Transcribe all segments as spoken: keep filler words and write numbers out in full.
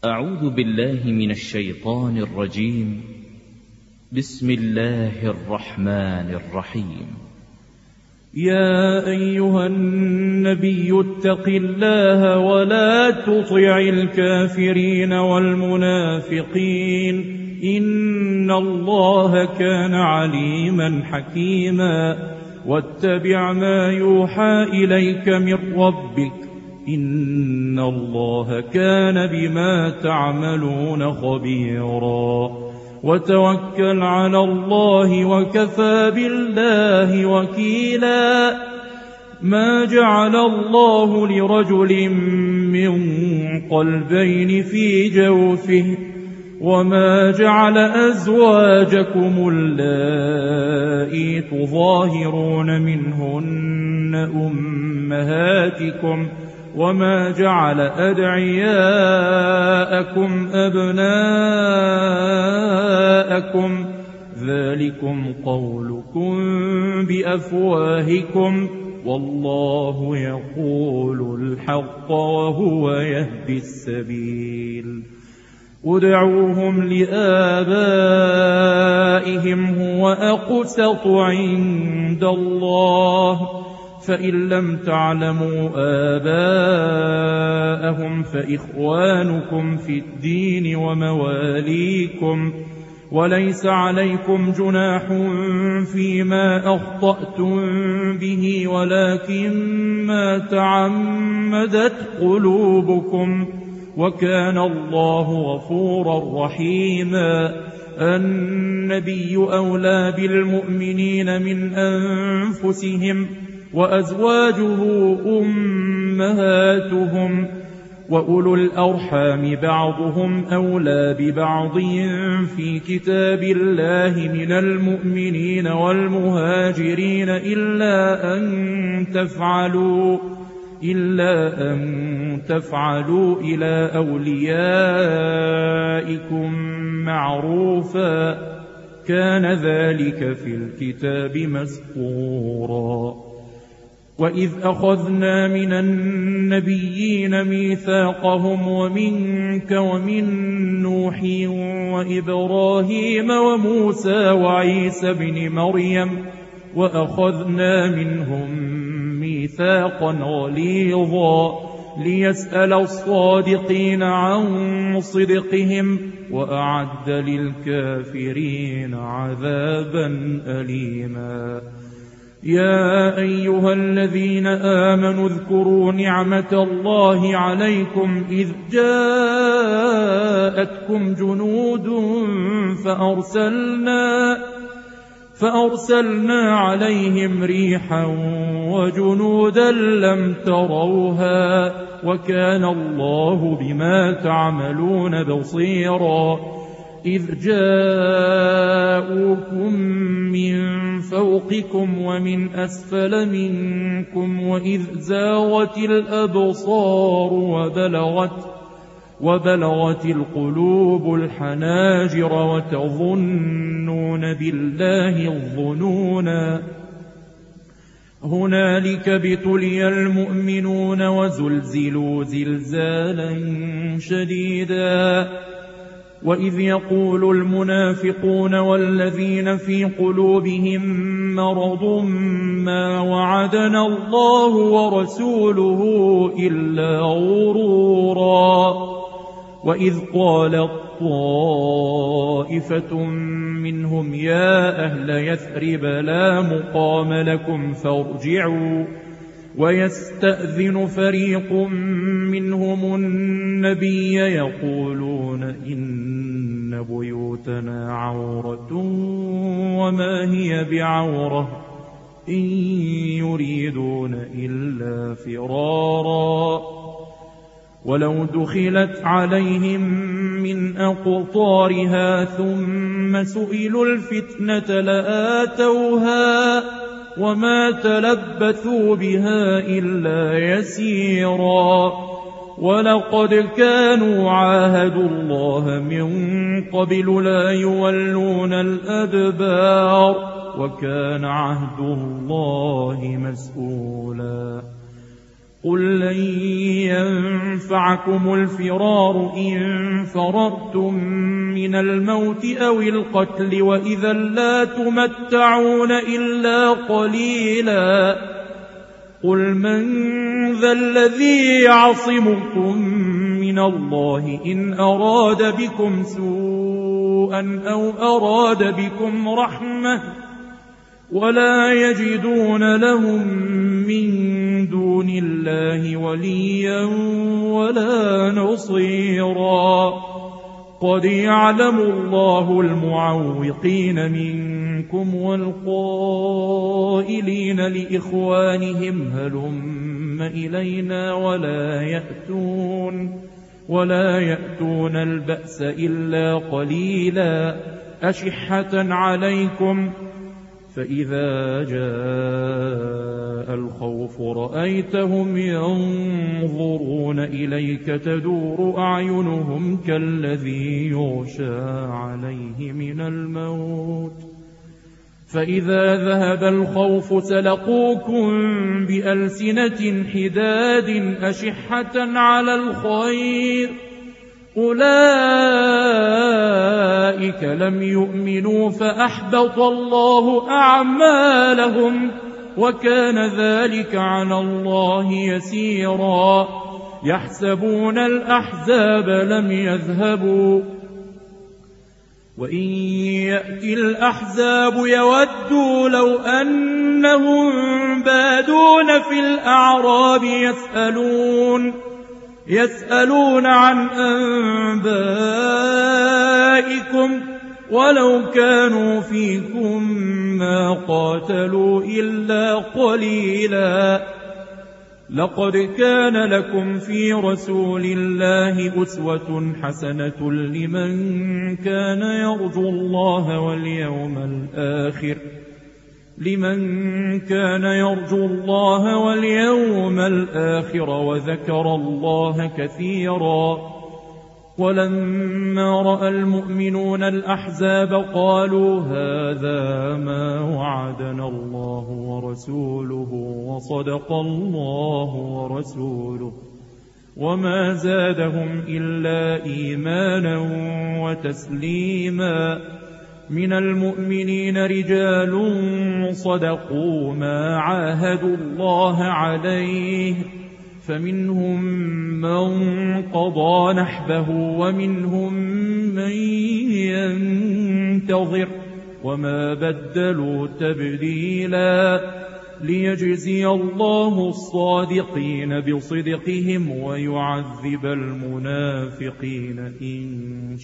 أعوذ بالله من الشيطان الرجيم. بسم الله الرحمن الرحيم. يا أيها النبي اتق الله ولا تطع الكافرين والمنافقين إن الله كان عليما حكيما. واتبع ما يوحى إليك من ربك إن الله كان بما تعملون خبيرا. وتوكل على الله وكفى بالله وكيلا. ما جعل الله لرجل من قلبين في جوفه وما جعل أزواجكم اللائي تظاهرون منهن أمهاتكم وما جعل أدعياءكم أبناءكم ذلكم قولكم بأفواهكم والله يقول الحق وهو يهدي السبيل. ادعوهم لآبائهم هو أقسط عند الله فإن لم تعلموا آباءهم فإخوانكم في الدين ومواليكم وليس عليكم جناح فيما أخطأتم به ولكن ما تعمدت قلوبكم وكان الله غفورا رحيما. النبي أولى بالمؤمنين من أنفسهم وأزواجه أمهاتهم وأولو الأرحام بعضهم أولى ببعض في كتاب الله من المؤمنين والمهاجرين إلا أن تفعلوا إلا أن تفعلوا إلى أوليائكم معروفا كان ذلك في الكتاب مسطورا. وإذ أخذنا من النبيين ميثاقهم ومنك ومن نوح وإبراهيم وموسى وعيسى بن مريم وأخذنا منهم ميثاقا غليظا ليسأل الصادقين عن صدقهم وأعد للكافرين عذابا أليما. يا أيها الذين آمنوا اذكروا نعمة الله عليكم إذ جاءتكم جنود فأرسلنا فأرسلنا عليهم ريحا وجنودا لم تروها وكان الله بما تعملون بصيرا. إذ جاءوكم من فوقكم ومن أسفل منكم وإذ زاغت الأبصار وبلغت وبلغت القلوب الحناجر وتظنون بالله الظنونا. هنالك ابتلي المؤمنون وزلزلوا زلزالا شديدا. وإذ يقول المنافقون والذين في قلوبهم مرض ما وعدنا الله ورسوله إلا غرورا. وإذ قالت طائفة منهم يا أهل يثرب لا مقام لكم فارجعوا ويستأذن فريق منهم النبي يقولون إن بيوتنا عورة وما هي بعورة إن يريدون إلا فرارا. ولو دخلت عليهم من أقطارها ثم سئلوا الفتنة لآتوها وما تلبثوا بها إلا يسيرا. ولقد كانوا عاهدوا الله من قبل لا يولون الأدبار وكان عهد الله مسؤولا. قل لن ينفعكم الفرار إن فررتم من الموت أو القتل وإذا لا تمتعون إلا قليلا قل من ذا الذي يعصمكم من الله إن أراد بكم سوءا أو أراد بكم رحمة ولا يجدون لهم من دون الله وليا ولا نصيرا قد يعلم الله المعوقين منكم والقائلين لإخوانهم هلم إلينا ولا يأتون ولا يأتون البأس إلا قليلا أشحة عليكم فإذا جاء الخوف رأيتهم ينظرون إليك تدور أعينهم كالذي يغشى عليه من الموت فإذا ذهب الخوف سلقوكم بألسنة حداد أشحة على الخير أولئك لم يؤمنوا فأحبط الله أعمالهم وكان ذلك على الله يسيرا يحسبون الأحزاب لم يذهبوا وإن يأتي الأحزاب يودوا لو أنهم بادون في الأعراب يسألون يسألون عن أنبائكم ولو كانوا فيكم ما قاتلوا إلا قليلا لقد كان لكم في رسول الله أسوة حسنة لمن كان يرجو الله واليوم الآخر لمن كان يرجو الله واليوم الآخر وذكر الله كثيرا ولما رأى المؤمنون الأحزاب قالوا هذا ما وعدنا الله ورسوله وصدق الله ورسوله وما زادهم إلا إيمانا وتسليما من المؤمنين رجال صدقوا ما عاهدوا الله عليه فمنهم من قضى نحبه ومنهم من ينتظر وما بدلوا تبديلا ليجزي الله الصادقين بصدقهم ويعذب المنافقين إن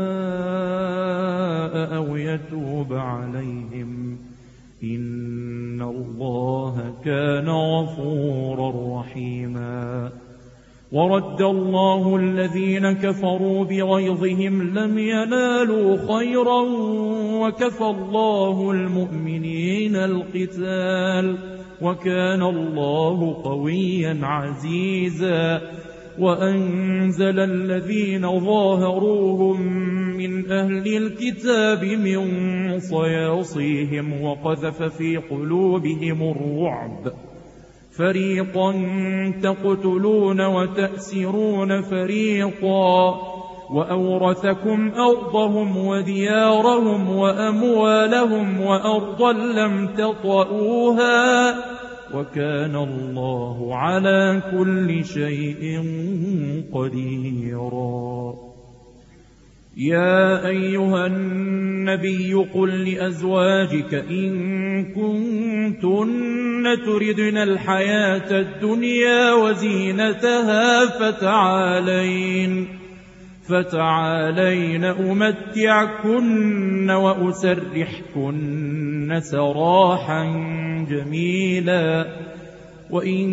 شاء أو يتوب عليهم إن الله كان غفورا رحيما ورد الله الذين كفروا بغيظهم لم ينالوا خيرا وكفى الله المؤمنين القتال وكان الله قويا عزيزا وأنزل الذين ظاهروهم من أهل الكتاب من صياصيهم وقذف في قلوبهم الرعب فريقا تقتلون وتأسرون فريقا وأورثكم أرضهم وديارهم وأموالهم وأرضا لم تطئوها وكان الله على كل شيء قديرا يا أيها النبي قل لأزواجك إن كنتن تردن الحياة الدنيا وزينتها فتعالين فتعالين أمتعكن وأسرحكن سراحا جميلا وإن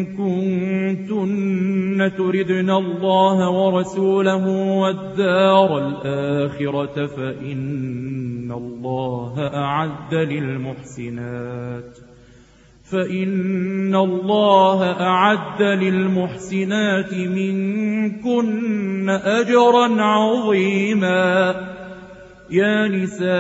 كنتن تردن الله ورسوله والدار الآخرة فإن الله أعد للمحسنات فإن الله أعد للمحسنات منكن أجرا عظيما يا نساء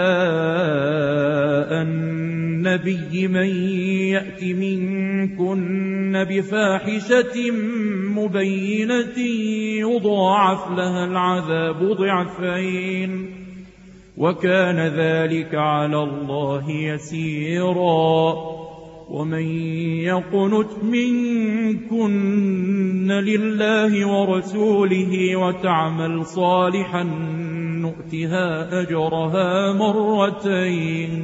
النبي من يأت منكن بفاحشة مبينة يضاعف لها العذاب ضعفين وكان ذلك على الله يسيرا ومن يقنت منكن لله ورسوله وتعمل صالحا نؤتها أجرها مرتين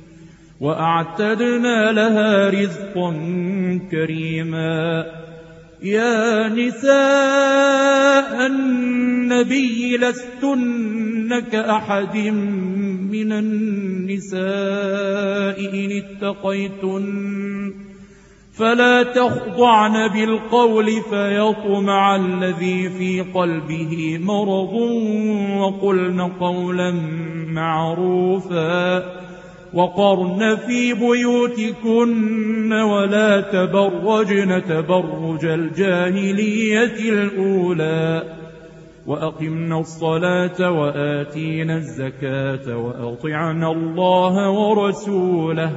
وأعتدنا لها رزقا كريما يا نساء النبي لستن كأحد من النساء إن اتقيتن فلا تخضعن بالقول فيطمع الذي في قلبه مرض وقلن قولا معروفا وقرن في بيوتكن ولا تبرجن تبرج الجاهلية الأولى وأقمنا الصلاة وآتينا الزكاة وأطعنا الله ورسوله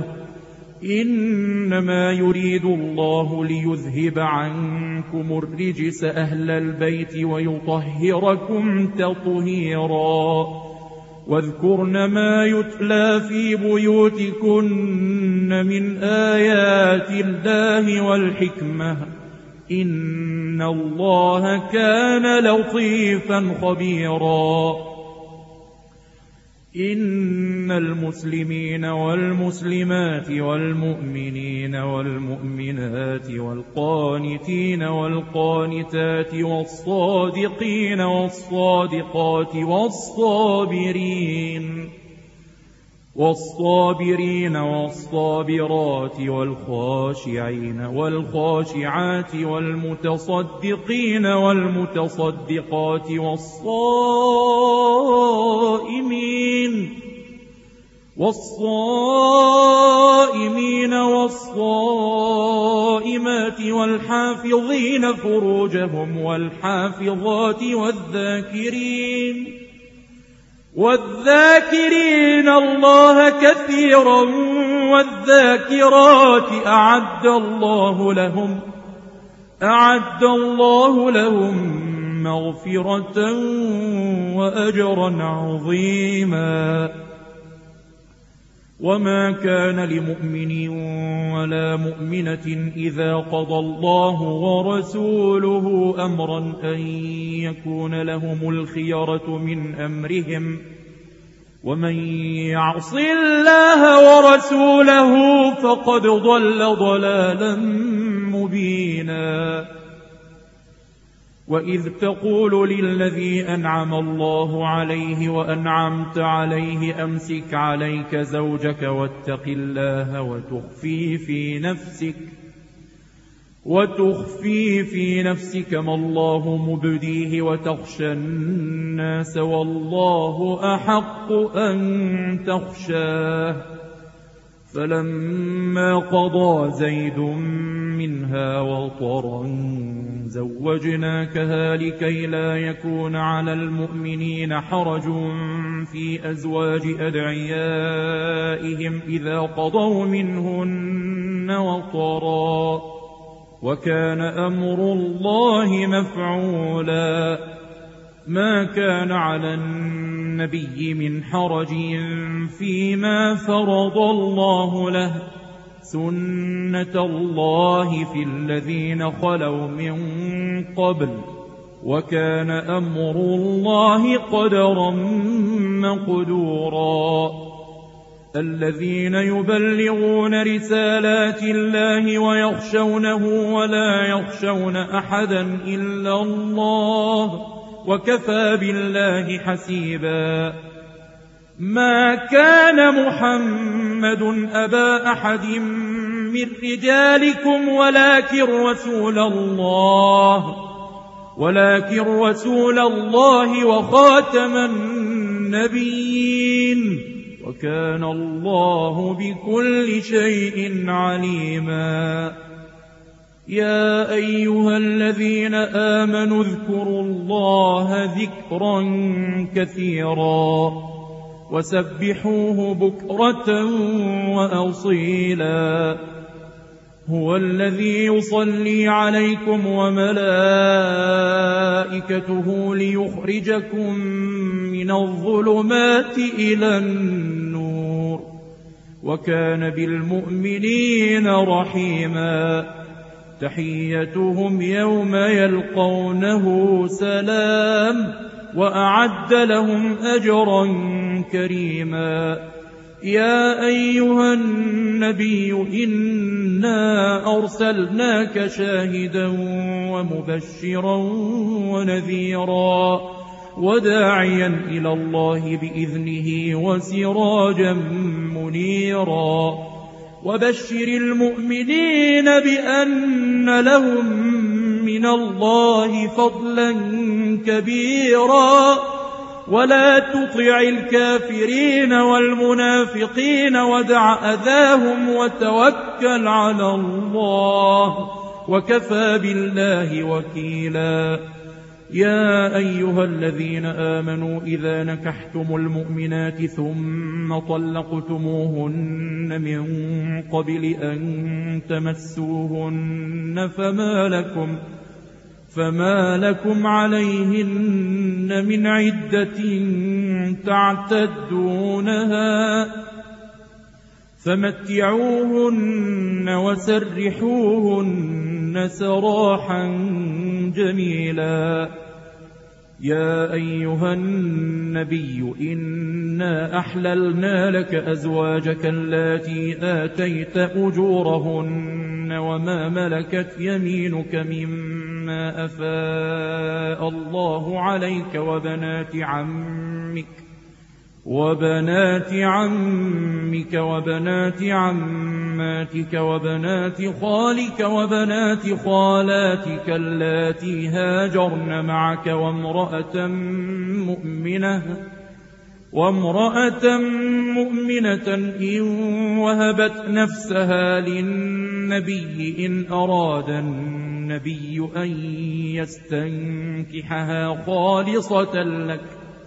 إنما يريد الله ليذهب عنكم الرجس أهل البيت ويطهركم تطهيرا واذكرن ما يتلى في بيوتكن من آيات الله والحكمة إن الله كان لطيفا خبيرا إن المسلمين والمسلمات والمؤمنين والمؤمنات والقانتين والقانتات والصادقين والصادقات والصابرين والصابرين والصابرات والخاشعين والخاشعات والمتصدقين والمتصدقات والصائمين والصائمين والصائمات والحافظين فروجهم والحافظات والذاكرين والذاكرين الله كثيرا والذاكرات أعد الله لهم أعد الله لهم مغفرة وأجرا عظيما وما كان لمؤمن ولا مؤمنة إذا قضى الله ورسوله أمرا أن يكون لهم الخيرة من أمرهم ومن يعص الله ورسوله فقد ضل ضلالا مبينا وإذ تقول للذي أنعم الله عليه وأنعمت عليه أمسك عليك زوجك واتق الله وتخفي في نفسك وتخفي في نفسك ما الله مبديه وتخشى الناس والله أحق أن تخشاه فلما قضى زيد منها وطرا زوجناكها لكي لا يكون على المؤمنين حرج في أزواج أدعيائهم إذا قضوا منهن وطرا وكان أمر الله مفعولا ما كان على النبي من حرج فيما فرض الله له سنة الله في الذين خلوا من قبل وكان أمر الله قدرا مقدورا الذين يبلغون رسالات الله ويخشونه ولا يخشون أحدا إلا الله وكفى بالله حسيبا ما كان محمد أبا أحد من رجالكم ولكن رسول الله ولكن رسول الله وخاتم النبيين وكان الله بكل شيء عليما يا أيها الذين آمنوا اذكروا الله ذكرا كثيرا وسبحوه بكرة وأصيلا. هو الذي يصلي عليكم وملائكته ليخرجكم من الظلمات إلى النور، وكان بالمؤمنين رحيما. تحيتهم يوم يلقونه سلام، وأعد لهم أجرا كريما. يا أيها النبي إنا أرسلناك شاهدا ومبشرا ونذيرا وداعيا إلى الله بإذنه وسراجا منيرا. وبشر المؤمنين بأن لهم من الله فضلا كبيرا، ولا تطع الكافرين والمنافقين ودع أذاهم وتوكل على الله، وكفى بالله وكيلا. يا أيها الذين آمنوا إذا نكحتم المؤمنات ثم طلقتموهن من قبل أن تمسوهن فما لكم فما لكم عليهن من عدة تعتدونها، فمتعوهن وسرحوهن سراحا جميلا. يا أيها النبي إنا أحللنا لك أزواجك اللاتي آتيت أجورهن وما ملكت يمينك مما أفاء الله عليك وبنات عمك وبنات عمك وبنات عماتك وبنات خالك وبنات خالاتك اللاتي هاجرن معك وامرأة مؤمنة وامرأة مؤمنة إن وهبت نفسها للنبي إن أراد النبي أن يستنكحها خالصة لك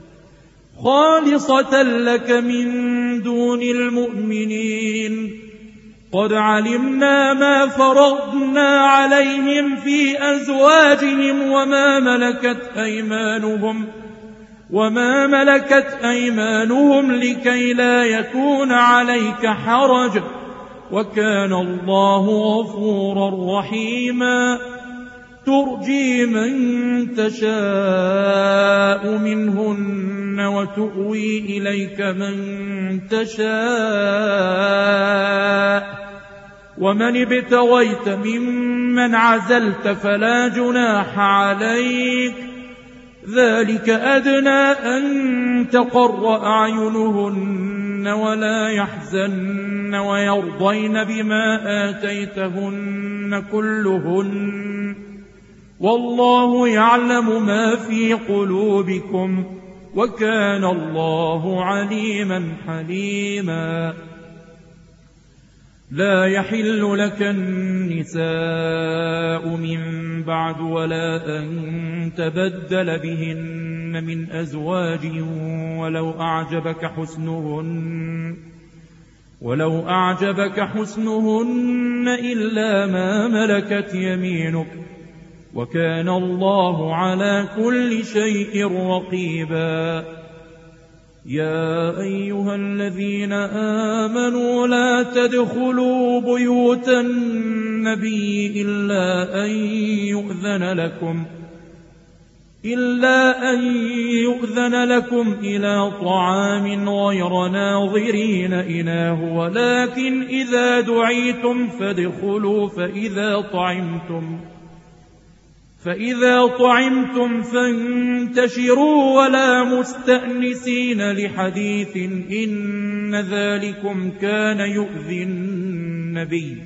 خالصة لك من دون المؤمنين. قد علمنا ما فرضنا عليهم في أزواجهم وما ملكت أيمانهم وما ملكت أيمانهم لكي لا يكون عليك حرج، وكان الله غفورا رحيما. ترجي من تشاء منهن وتؤوي إليك من تشاء، ومن ابتغيت ممن عزلت فلا جناح عليك، ذلك أدنى أن تقر أعينهن ولا يحزن ويرضين بما آتيتهن كلهن، والله يعلم ما في قلوبكم، وكان الله عليما حليما. لا يحل لك النساء من بعد ولا أن تبدل بهن من أزواج ولو أعجبك حسنهن ولو أعجبك حسنهن إلا ما ملكت يمينك، وكان الله على كل شيء رقيبا. يا أيها الذين آمنوا لا تدخلوا بيوت النبي إلا أن يؤذن لكم إلا أن يؤذن لكم إلى طعام غير ناظرين إناه، ولكن إذا دعيتم فادخلوا فإذا طعمتم فإذا طعمتم فانتشروا ولا مستأنسين لحديث، إن ذلكم كان يؤذي النبي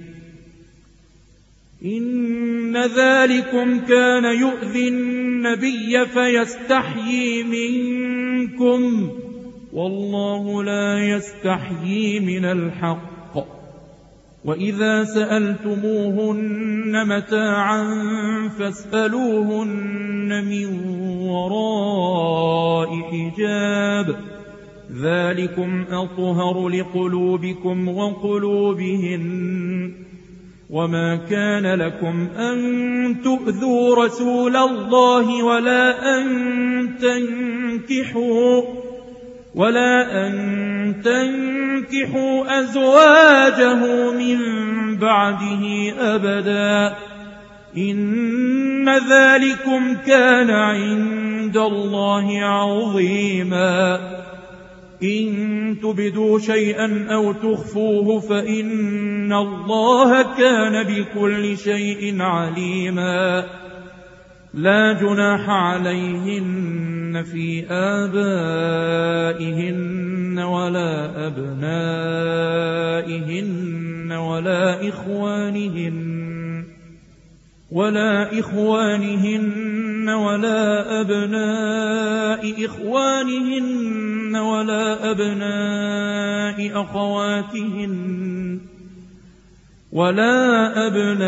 إن ذلكم كان يؤذي النبي فيستحيي منكم، والله لا يستحيي من الحق. وإذا سألتموهن متاعا فاسألوهن من وراء حجاب، ذلكم أطهر لقلوبكم وقلوبهن. وما كان لكم أن تؤذوا رسول الله ولا أن تنكحوا ولا أن تنكحوا أزواجه من بعده أبدا، إن ذلكم كان عند الله عظيما. إن تبدوا شيئا أو تخفوه فإن الله كان بكل شيء عليما. لا جناح عليهن في آبائهن ولا أبنائهن ولا إخوانهن ولا إخوانهن ولا أبناء إخوانهن ولا أبناء أخواتهن ولا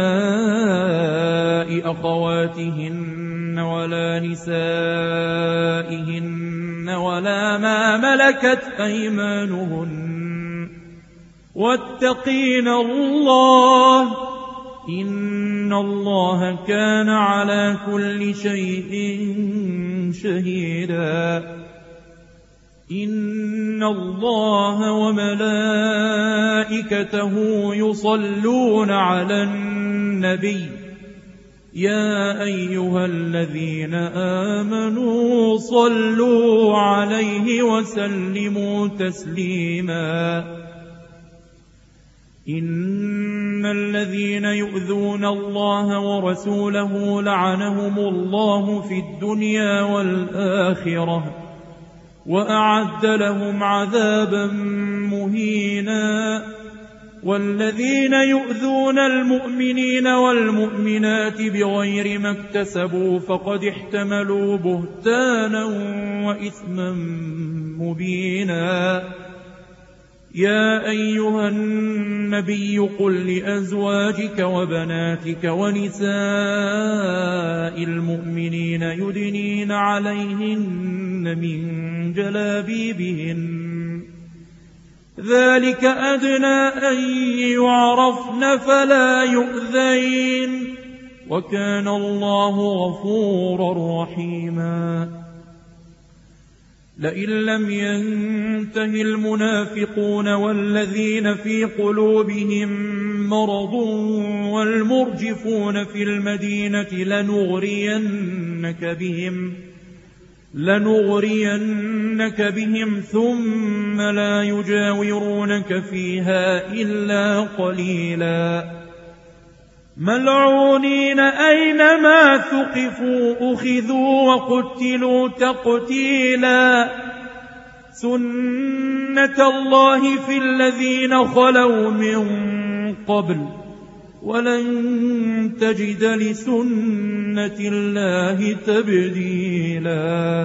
أبناء أخواتهن ولا نسائهن ولا ما ملكت أيمانهن، واتقين الله إن الله كان على كل شيء شهيدا. إن الله وملائكته يصلون على النبي يا أيها الذين آمنوا صلوا عليه وسلموا تسليما. إن الذين يؤذون الله ورسوله لعنهم الله في الدنيا والآخرة وأعد لهم عذابا مهينا. والذين يؤذون المؤمنين والمؤمنات بغير ما اكتسبوا فقد احتملوا بهتانا وإثما مبينا. يا أيها النبي قل لأزواجك وبناتك ونساء المؤمنين يدنين عليهن من جلابيبهن، ذلك أدنى أن يعرفن فلا يؤذين، وكان الله غفورا رحيما. لئن لم ينته المنافقون والذين في قلوبهم مرض والمرجفون في المدينة لنغرينك بهم لنغرينك بهم ثم لا يجاورونك فيها إلا قليلا. ملعونين أينما ثقفوا أخذوا وقتلوا تقتيلا. سنة الله في الذين خلوا من قبل ولن تجد لسنة الله تبديلا.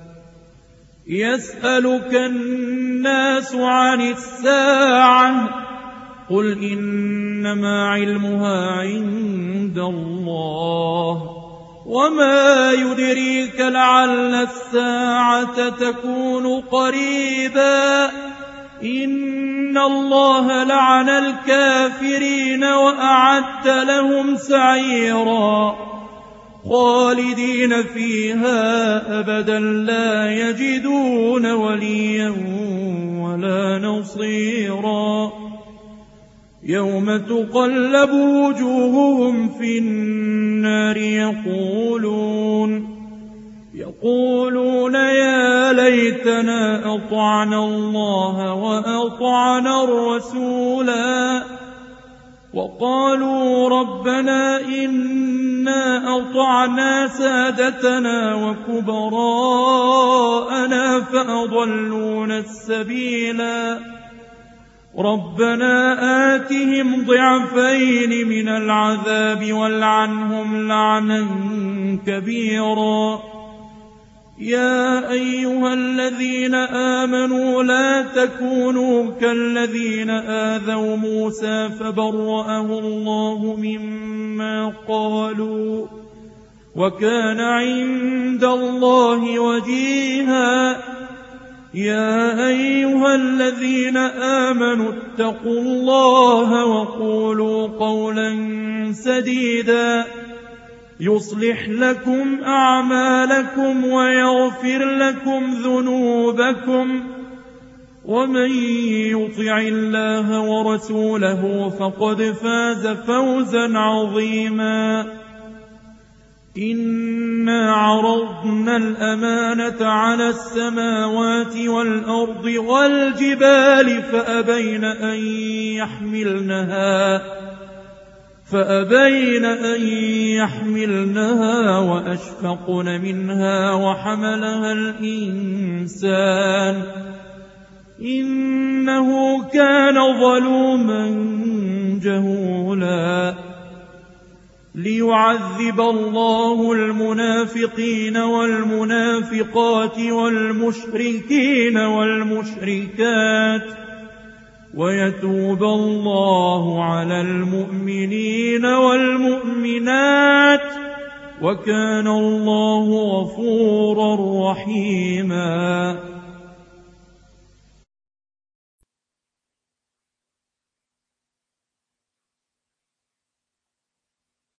يسألك الناس عن الساعة قل إنما علمها عند الله وما يدريك لعل الساعة تكون قريبا. إن الله لعن الكافرين وأعد لهم سعيرا خالدين فيها أبدا لا يجدون وليا ولا نصيرا. يوم تقلب وجوههم في النار يقولون يقولون يا ليتنا أطعنا الله وأطعنا الرسولا وقالوا ربنا إنا أطعنا سادتنا وكبراءنا فأضلونا السبيلا. ربنا آتهم ضعفين من العذاب والعنهم لعنا كبيرا. يا أيها الذين آمنوا لا تكونوا كالذين آذوا موسى فبرأه الله مما قالوا وكان عند الله وجيها. يا أيها الذين آمنوا اتقوا الله وقولوا قولا سديدا يصلح لكم أعمالكم ويغفر لكم ذنوبكم ومن يطع الله ورسوله فقد فاز فوزا عظيما إنا عرضنا الأمانة على السماوات والأرض والجبال فأبين أن يحملنها فأبين أن يحملنها وأشفقن منها وحملها الإنسان إنه كان ظلوما جهولا ليعذب الله المنافقين والمنافقات والمشركين والمشركات ويتوب الله على المؤمنين والمؤمنات وكان الله غفورا رحيما